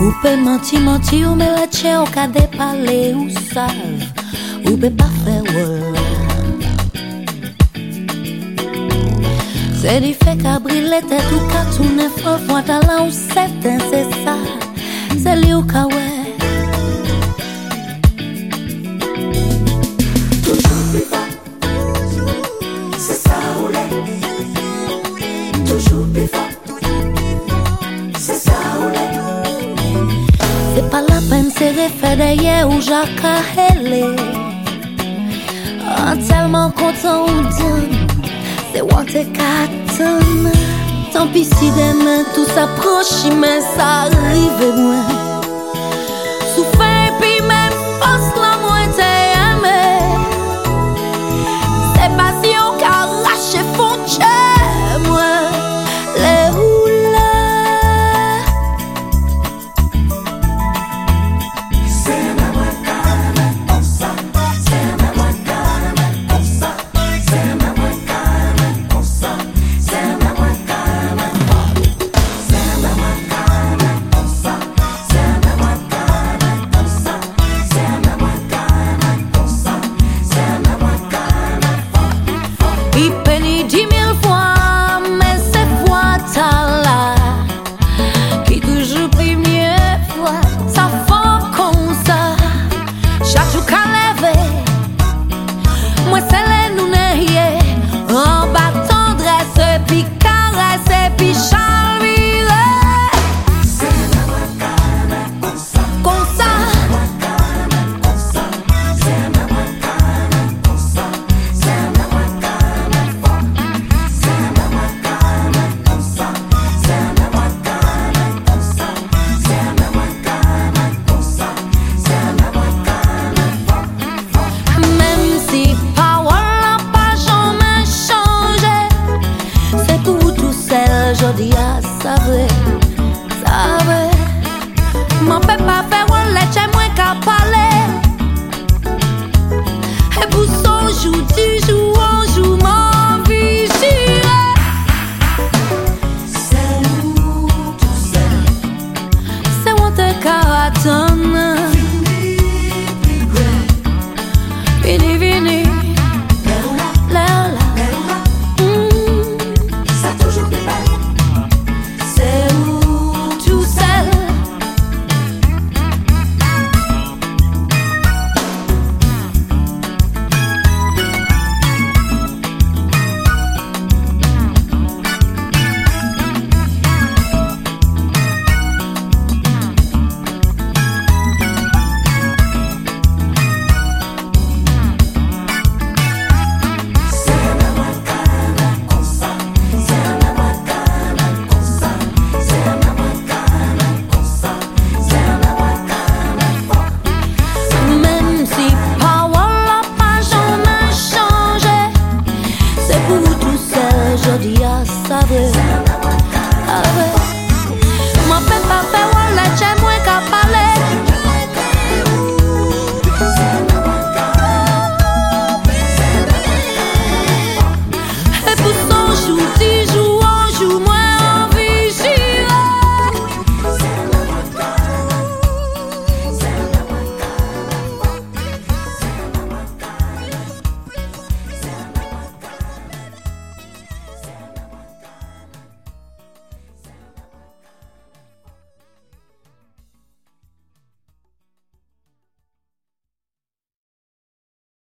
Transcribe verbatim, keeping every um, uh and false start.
Ou peut mentir, mentir, ou me la tient au cas de parler, ou savent, ou peut pas faire ouais. C'est du fait qu'à briller tête ou qu'à tourner franc, fois talent ou certain, c'est ça, c'est lui ou qu'à ouais. Toujours plus fort, c'est ça ou l'est. Toujours plus fort, c'est ça ou l'est. C'est pas la peine, c'est refaire d'ailleurs ou Jacques à Hélé. Tellement content ou donne. C'est what te carton. Tant pis si demain tout s'approche, mais ça arrive moins. Souffrir puis même force la moins t'es aimé. C'est passion qu'arrache frontière moi. Les rouleurs. C'est ma moi calme comme ça. C'est ma moi calme comme ça. C'est ma moi calme comme ça. C'est ma moi calme. C'est ma moi calme comme ça. C'est ma moi calme comme ça. C'est ma moi calme comme ça. C'est ma moi calme. Il pénit dix mille fois, mais cette fois t'as là. Qui toujours première fois, ça fait comme ça. Chaque jour qu'à lever, moi c'est les nous n'ayez. En bas tendresse, puis caresse, puis chalvire. C'est ma moi calme comme ça. Comme ça, Moi calme comme ça. C'est ma moi calme comme ça. C'est ma moi calme fort. C'est ma moi calme comme ça. C'est ma moi calme comme ça. C'est ma moi calme comme ça. C'est ma moi calme fort. même si parole n'a pas jamais changé, c'est pour tout seul, je dis à ça vrai, ça vrai. M'en peut pas faire un lait, j'ai moins qu'à parler. Et pour son jour, du jour en jour, m'en vie j'irai. C'est où tout seul. C'est où te caratone. Vini, vini, là, là. Hmm. Ça toujours plus belle. C'est où tout seul. C'est ma moi calme comme ça. C'est ma moi calme comme ça. C'est ma moi calme comme ça. C'est ma moi calme fort. Même si parole n'a pas jamais changé, c'est pour tout seul, je dis à ça vrai. Ah ouais. M'en fais pas faire